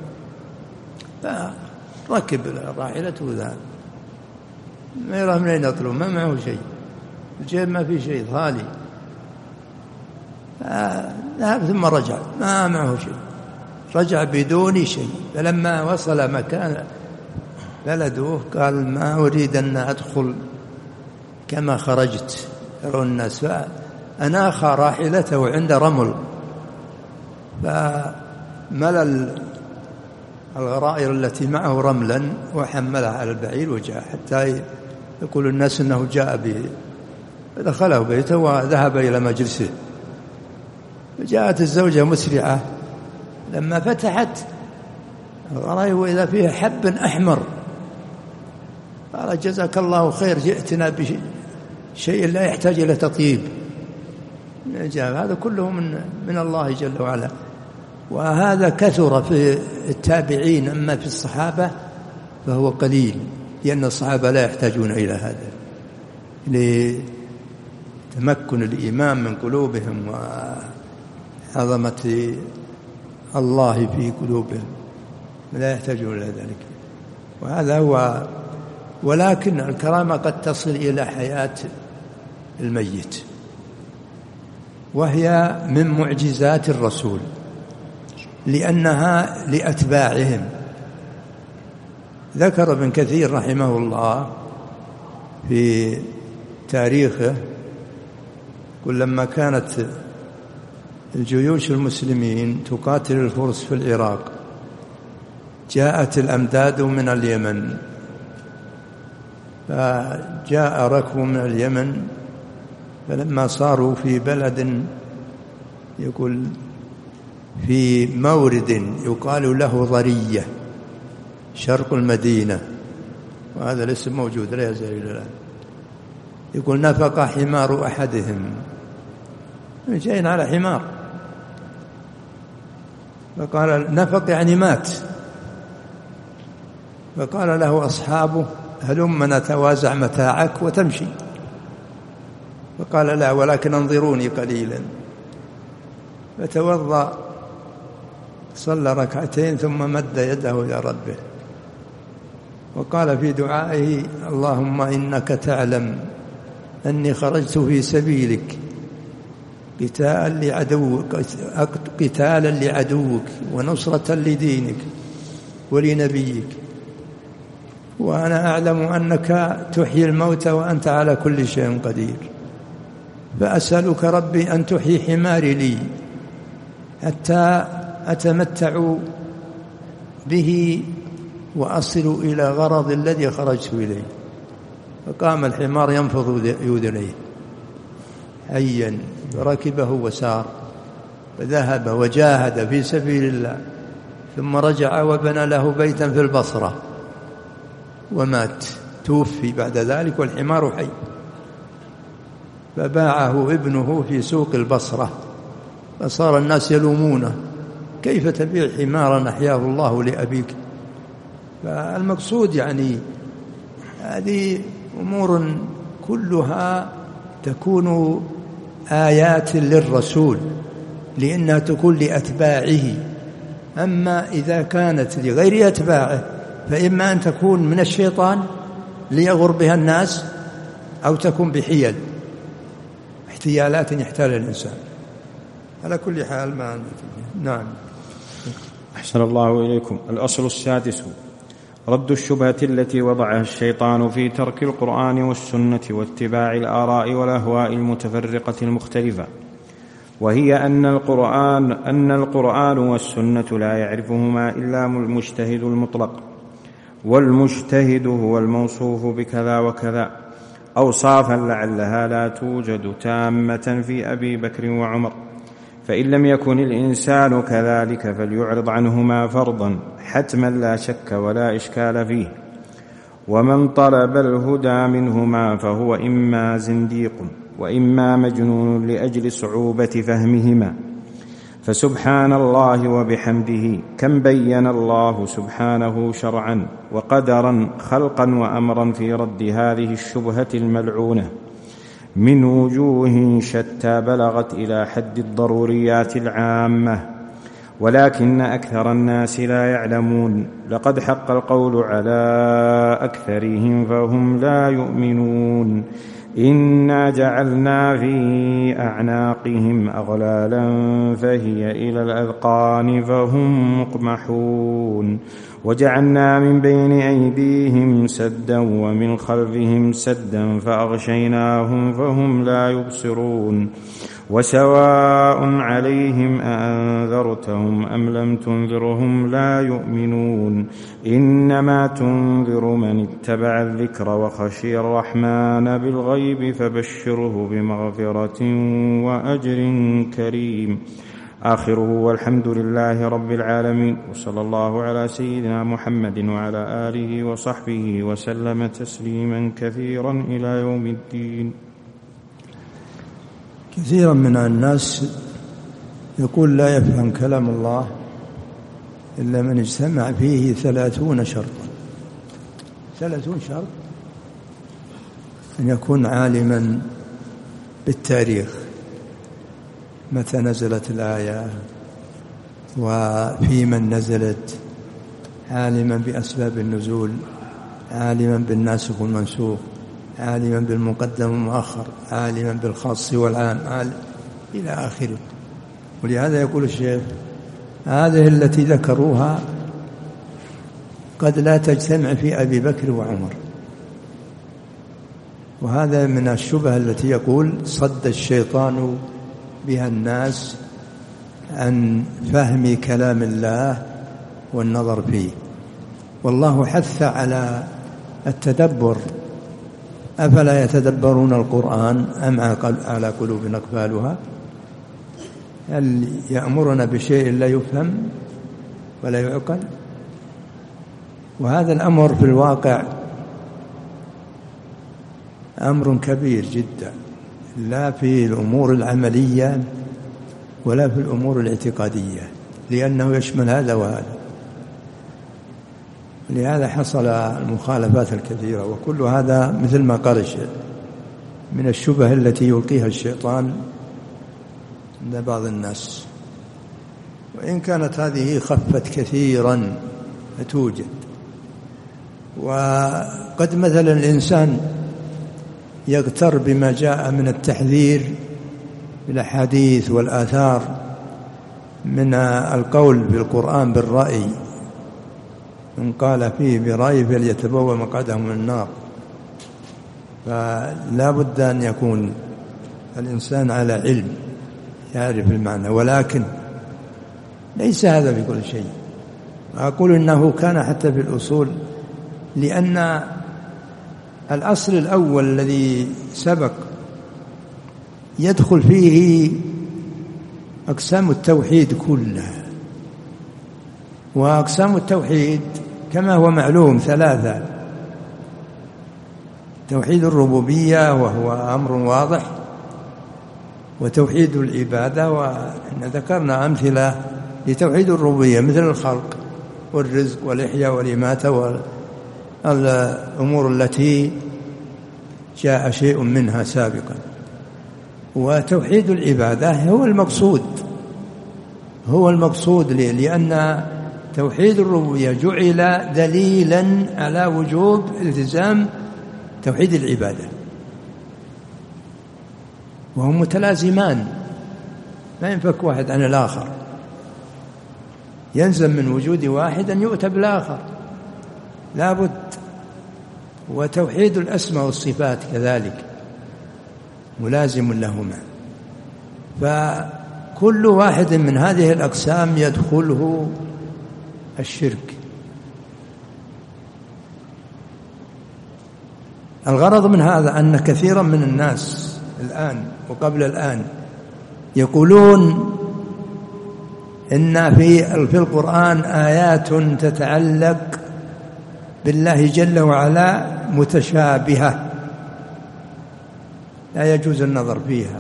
فركب راحلته وذهب. ميرة منين يطلب؟ ما معه شيء، الجيب ما في شيء، خالي. ذهب ثم رجع ما معه شيء، رجع بدون شيء. فلما وصل مكان بلده قال: ما أريد أن أدخل كما خرجت يرون الناس. فأناخ راحلته عند رمل، فملى الغرائر التي معه رملا وحملها على البعير وجاء، حتى يقول الناس أنه جاء به. فدخله بيته وذهب إلى مجلسه. فجاءت الزوجة مسرعة، لما فتحت الغرائر وإذا فيه حب أحمر. قال: جزاك الله خير، جئتنا بشيء لا يحتاج إلى تطيب. هذا كله من من الله جل وعلا. وهذا كثر في التابعين، أما في الصحابة فهو قليل، لأن الصحابة لا يحتاجون إلى هذا لتمكن الإيمان من قلوبهم وعظمة الله في قلوبهم، لا يحتاجون إلى ذلك. وهذا هو. ولكن الكرامة قد تصل إلى حياة الميت، وهي من معجزات الرسول، لأنها لأتباعهم. ذكر ابن كثير رحمه الله في تاريخه، قل: لما كانت الجيوش المسلمين تقاتل الفرس في العراق، جاءت الأمداد من اليمن، فجاء ركب من اليمن، فلما صاروا في بلد يقول في مورد يقال له ضرية شرق المدينة، وهذا الاسم موجود لا يزال إلى الآن، يقول: نفق حمار أحدهم، جايين على حمار، فقال نفق يعني مات. فقال له أصحابه: هلم نتوازع متاعك وتمشي. فقال: لا، ولكن انظروني قليلا. فتوضأ، صلى ركعتين، ثم مد يده إلى ربه وقال في دعائه: اللهم إنك تعلم أني خرجت في سبيلك قتالا لعدوك قتالا لعدوك ونصرة لدينك ولنبيك، وأنا أعلم أنك تحيي الموتى وأنت على كل شيء قدير، فأسألك ربي أن تحيي حماري لي حتى أتمتع به وأصل إلى غرض الذي خرجت إليه. فقام الحمار ينفض يذنيه حيا، فركبه وسار، فذهب وجاهد في سبيل الله، ثم رجع وبنى له بيتا في البصرة ومات، توفي بعد ذلك والحمار حي. فباعه ابنه في سوق البصرة، فصار الناس يلومونه: كيف تبيع حمارا أحياه الله لأبيك؟ فالمقصود يعني هذه أمور كلها تكون آيات للرسول، لأنها تكون لأتباعه. أما إذا كانت لغير أتباعه فإما أن تكون من الشيطان ليغر بها الناس، أو تكون بحيل احتيالات يحتال الإنسان. على كل حال ما نعم. أحسن الله إليكم. الأصل السادس: رد الشبهة التي وضعها الشيطان في ترك القرآن والسنة واتباع الآراء والأهواء المتفرقة المختلفة. وهي أن القرآن أن القرآن والسنة لا يعرفهما إلا المجتهد المطلق، والمجتهد هو الموصوف بكذا وكذا، أوصافا لعلها لا توجد تامة في أبي بكر وعمر، فإن لم يكن الإنسان كذلك فليعرض عنهما فرضا حتما لا شك ولا إشكال فيه. ومن طلب الهدى منهما فهو إما زنديق وإما مجنون لأجل صعوبة فهمهما. فسبحان الله وبحمده كم بين الله سبحانه شرعا وقدرا خلقا وأمرا في رد هذه الشبهة الملعونة من وجوه شتى بلغت إلى حد الضروريات العامة، ولكن أكثر الناس لا يعلمون. لقد حق القول على أكثرهم فهم لا يؤمنون. إنا جعلنا في أعناقهم أغلالا فهي إلى الأذقان فهم مقمحون، وجعلنا من بين أيديهم سدا ومن خلفهم سدا فأغشيناهم فهم لا يبصرون. وسواء عليهم أأنذرتهم أم لم تنذرهم لا يؤمنون. إنما تنذر من اتبع الذكر وخشي الرحمن بالغيب فبشره بمغفرة وأجر كريم. آخره والحمد لله رب العالمين، وصلى الله على سيدنا محمد وعلى آله وصحبه وسلم تسليما كثيرا إلى يوم الدين. كثيرا من الناس يقول لا يفهم كلام الله إلا من اجتمع فيه ثلاثون شرطا. ثلاثون شرط: أن يكون عالما بالتاريخ، متى نزلت الآية وفي من نزلت، عالما بأسباب النزول، عالما بالناسخ والمنسوخ، عالما بالمقدم والمؤخر، عالما بالخاص والعام، عالم إلى آخره. ولهذا يقول الشيخ: هذه التي ذكروها قد لا تجتمع في أبي بكر وعمر. وهذا من الشبهة التي يقول صد الشيطان بها الناس عن فهم كلام الله والنظر فيه. والله حث على التدبر: أفلا يتدبرون القرآن أم على قلوب أقفالها؟ هل يأمرنا بشيء لا يفهم ولا يعقل؟ وهذا الأمر في الواقع أمر كبير جدا، لا في الأمور العملية ولا في الأمور الاعتقادية، لأنه يشمل هذا وهذا. لهذا حصل المخالفات الكثيرة، وكل هذا مثل ما قال الشيخ من الشبه التي يلقيها الشيطان عند بعض الناس. وإن كانت هذه خفت كثيرا فتوجد. وقد مثلا الإنسان يغتر بما جاء من التحذير بالأحاديث والآثار من القول بالقرآن بالرأي، من قال فيه برأي فليتبوأ مقعده من النار. فلا بد أن يكون الإنسان على علم يعرف المعنى، ولكن ليس هذا في كل شيء. أقول إنه كان حتى في الأصول، لأن الأصل الأول الذي سبق يدخل فيه أقسام التوحيد كلها. وأقسام التوحيد كما هو معلوم ثلاثة: توحيد الربوبية وهو أمر واضح، وتوحيد العبادة، وإحنا ذكرنا أمثلة لتوحيد الربوبية مثل الخلق والرزق والإحياء والإماتة والأمور التي جاء شيء منها سابقا. وتوحيد العبادة هو المقصود هو المقصود ليه؟ لأن توحيد الربوبية جعل دليلا على وجوب التزام توحيد العبادة، وهم متلازمان، ما ينفك واحد عن الآخر، يلزم من وجود واحد أن يؤتى بالآخر لا بد. وتوحيد الأسماء والصفات كذلك ملازم لهما. كل واحد من هذه الأقسام يدخله الشرك. الغرض من هذا أن كثيرا من الناس الآن وقبل الآن يقولون إن في في القرآن آيات تتعلق بالله جل وعلا متشابهة لا يجوز النظر فيها،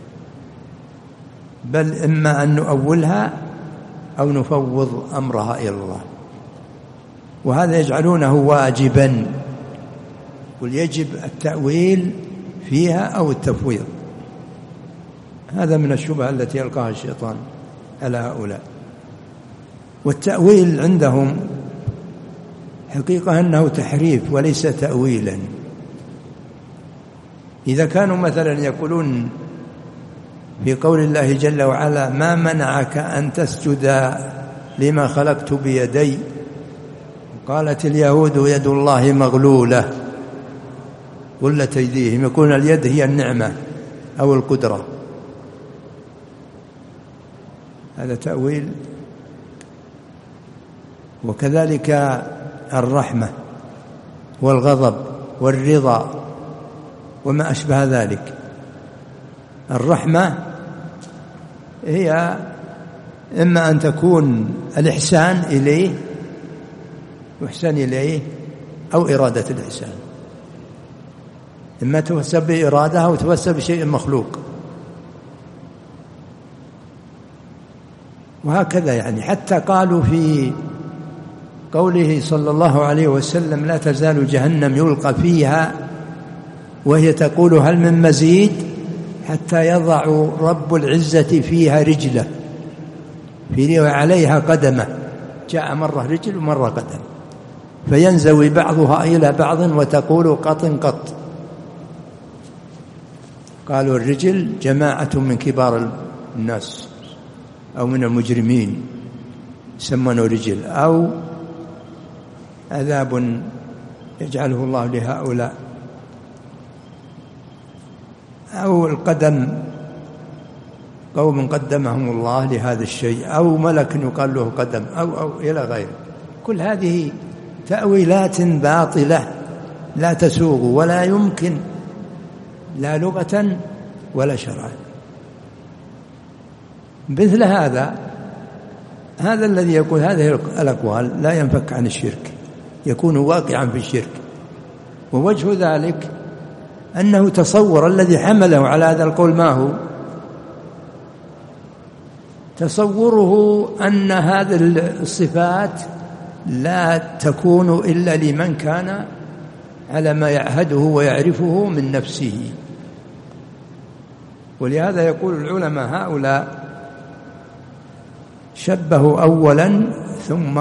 بل إما أن نؤولها أو نفوض أمرها إلى الله، وهذا يجعلونه واجبا، ويجب التأويل فيها أو التفويض. هذا من الشبهة التي يلقاها الشيطان على هؤلاء. والتأويل عندهم حقيقة أنه تحريف وليس تأويلا. إذا كانوا مثلا يقولون في قول الله جل وعلا ما منعك أن تسجد لما خلقت بيدي، قالت اليهود يد الله مغلولة غلت أيديهم، يكون اليد هي النعمة أو القدرة، هذا تأويل. وكذلك الرحمة والغضب والرضا وما أشبه ذلك. الرحمة هي إما أن تكون الإحسان إليه وإحسان إليه أو إرادة الإحسان، إما توسب بإرادة أو توسب بشيء مخلوق، وهكذا يعني. حتى قالوا في قوله صلى الله عليه وسلم لا تزال جهنم يلقى فيها وهي تقول هل من مزيد حتى يضع رب العزة فيها رجله في عليها قدمه، جاء مرة رجل ومرة قدم، فينزوي بعضها إلى بعض وتقول قط قط. قالوا الرجل جماعة من كبار الناس أو من المجرمين يسمونه رجل، أو عذاب يجعله الله لهؤلاء، أو القدم قوم قدمهم الله لهذا الشيء، أو ملك يقال له قدم، أو, أو إلى غيره. كل هذه تأويلات باطلة لا تسوغ ولا يمكن لا لغة ولا شرعا. مثل هذا هذا الذي يقول هذه الأقوال لا ينفك عن الشرك، يكون واقعا في الشرك. ووجه ذلك أنه تصور الذي حمله على هذا القول ما هو؟ تصوره أن هذه الصفات لا تكون إلا لمن كان على ما يعهده ويعرفه من نفسه. ولهذا يقول العلماء هؤلاء شبهوا أولا ثم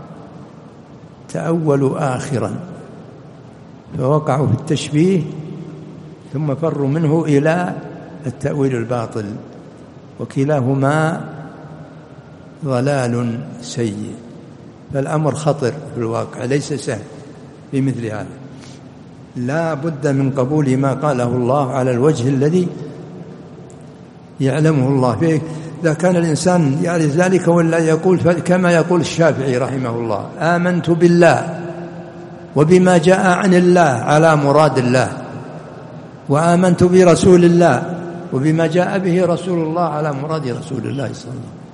تأولوا آخرا، فوقعوا في التشبيه ثم فروا منه إلى التأويل الباطل، وكلاهما ضلال سيء. فالأمر خطر في الواقع، ليس سهل في مثل هذا. لا بد من قبول ما قاله الله على الوجه الذي يعلمه الله فيه. إذا كان الإنسان يعرف ذلك ولا يقول كما يقول الشافعي رحمه الله آمنت بالله وبما جاء عن الله على مراد الله، وآمنت برسول الله وبما جاء به رسول الله على مراد رسول الله صلى الله عليه وسلم.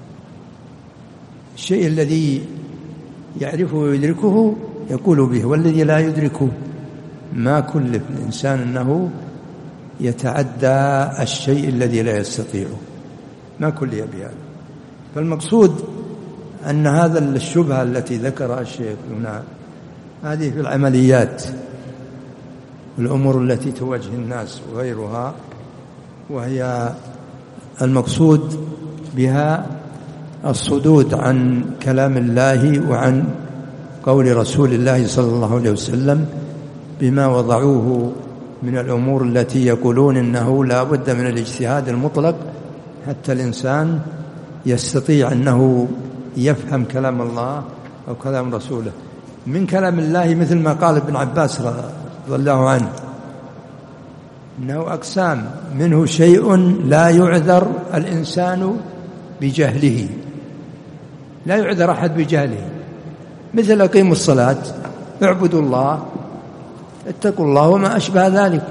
الشيء الذي يعرفه ويدركه يقول به، والذي لا يدركه ما كلف الإنسان أنه يتعدى الشيء الذي لا يستطيعه، ما كلف بهذا. فالمقصود أن هذا الشبهة التي ذكرها الشيخ هنا هذه في العمليات والأمور التي تواجه الناس وغيرها، وهي المقصود بها الصدود عن كلام الله وعن قول رسول الله صلى الله عليه وسلم بما وضعوه من الأمور التي يقولون إنه لا بد من الاجتهاد المطلق حتى الإنسان يستطيع أنه يفهم كلام الله أو كلام رسوله. من كلام الله مثل ما قال ابن عباس رضي الله عنه إنه أقسام، منه شيء لا يعذر الإنسان بجهله، لا يعذر أحد بجهله، مثل أقيموا الصلاة، اعبدوا الله، اتقوا الله وما أشبه ذلك،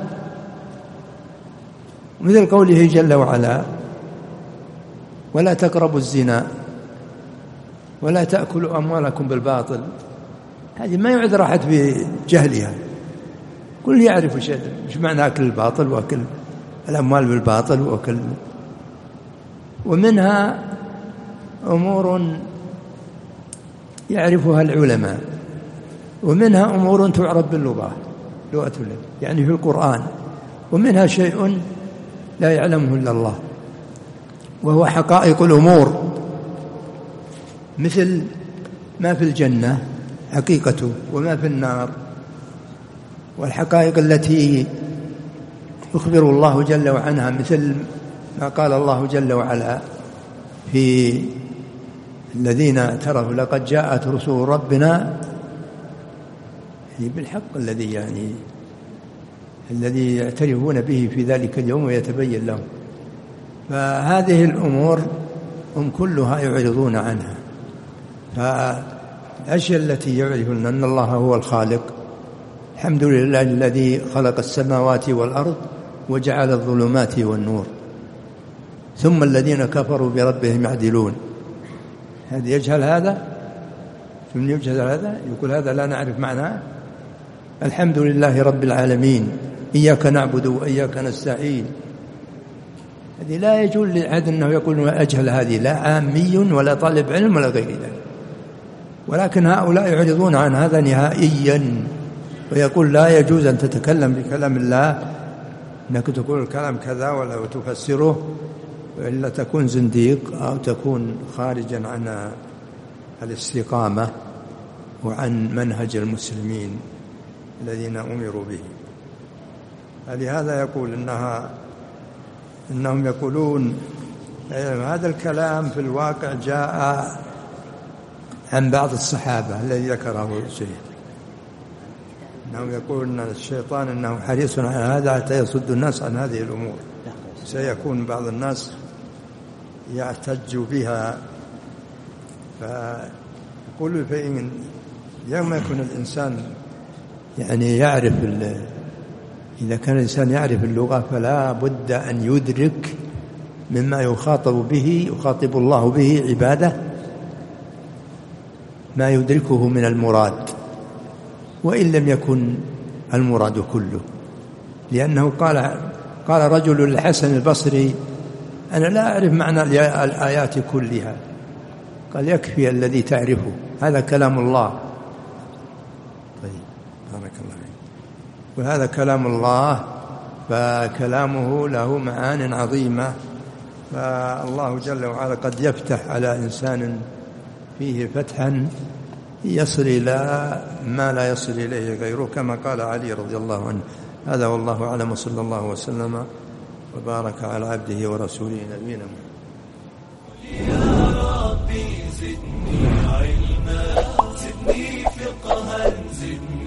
مثل قوله جل وعلا ولا تقربوا الزنا ولا تأكلوا أموالكم بالباطل. هذه ما يعذر أحد بجهلها، كل يعرف مش معنى أكل الباطل وأكل الأموال بالباطل وأكل. ومنها أمور يعرفها العلماء، ومنها أمور تعرف باللغة، لغة يعني في القرآن، ومنها شيء لا يعلمه إلا الله، وهو حقائق الأمور، مثل ما في الجنة حقيقته، وما في النار، والحقائق التي يخبر الله جل وعلا، مثل ما قال الله جل وعلا في الذين تروا لقد جاءت رسل ربنا بالحق الذي يعني الذي يعترفون به في ذلك اليوم ويتبين لهم. فهذه الأمور هم كلها يعرضون عنها. فالأشياء التي يعرفون أن الله هو الخالق، الحمد لله الذي خلق السماوات والأرض وجعل الظلمات والنور، ثم الذين كفروا بربهم يعدلون. هذا يجهل هذا؟ ثم يجهل هذا؟ يقول هذا لا نعرف معناه. الحمد لله رب العالمين، إياك نعبد وإياك نستعين. هذه لا يجوز لأحد أنه يقول أجهل هذه، لا عامي ولا طالب علم ولا غير ذلك، ولكن هؤلاء يعرضون عن هذا نهائيا، ويقول لا يجوز أن تتكلم بكلام الله، أنك تقول الكلام كذا ولا تفسره، وإلا تكون زنديق أو تكون خارجا عن الاستقامة وعن منهج المسلمين الذين أمروا به. لهذا يقول إنها إنهم يقولون هذا الكلام في الواقع جاء عن بعض الصحابة الذي ذكره الشيخ، إنهم يقولون أن الشيطان إنه حريص على هذا حتى يصد الناس عن هذه الأمور، سيكون بعض الناس يعتج بها. فيقول فإن يوم يكون الإنسان يعني يعرف، إذا كان الإنسان يعرف اللغة فلا بد أن يدرك مما يخاطب به يخاطب الله به عباده ما يدركه من المراد، وإن لم يكن المراد كله. لأنه قال قال رجل للحسن البصري أنا لا أعرف معنى الآيات كلها، قال يكفي الذي تعرفه، هذا كلام الله. طيب بارك الله فيك. وهذا كلام الله، فكلامه له معان عظيمة، فالله جل وعلا قد يفتح على إنسان فيه فتحا يصل إلى ما لا يصل إليه غيره، كما قال علي رضي الله عنه. هذا والله أعلم، صلى الله وسلم وبارك على عبده ورسوله نبينا محمد. يا ربي زدني علما، زدني فقها، زدني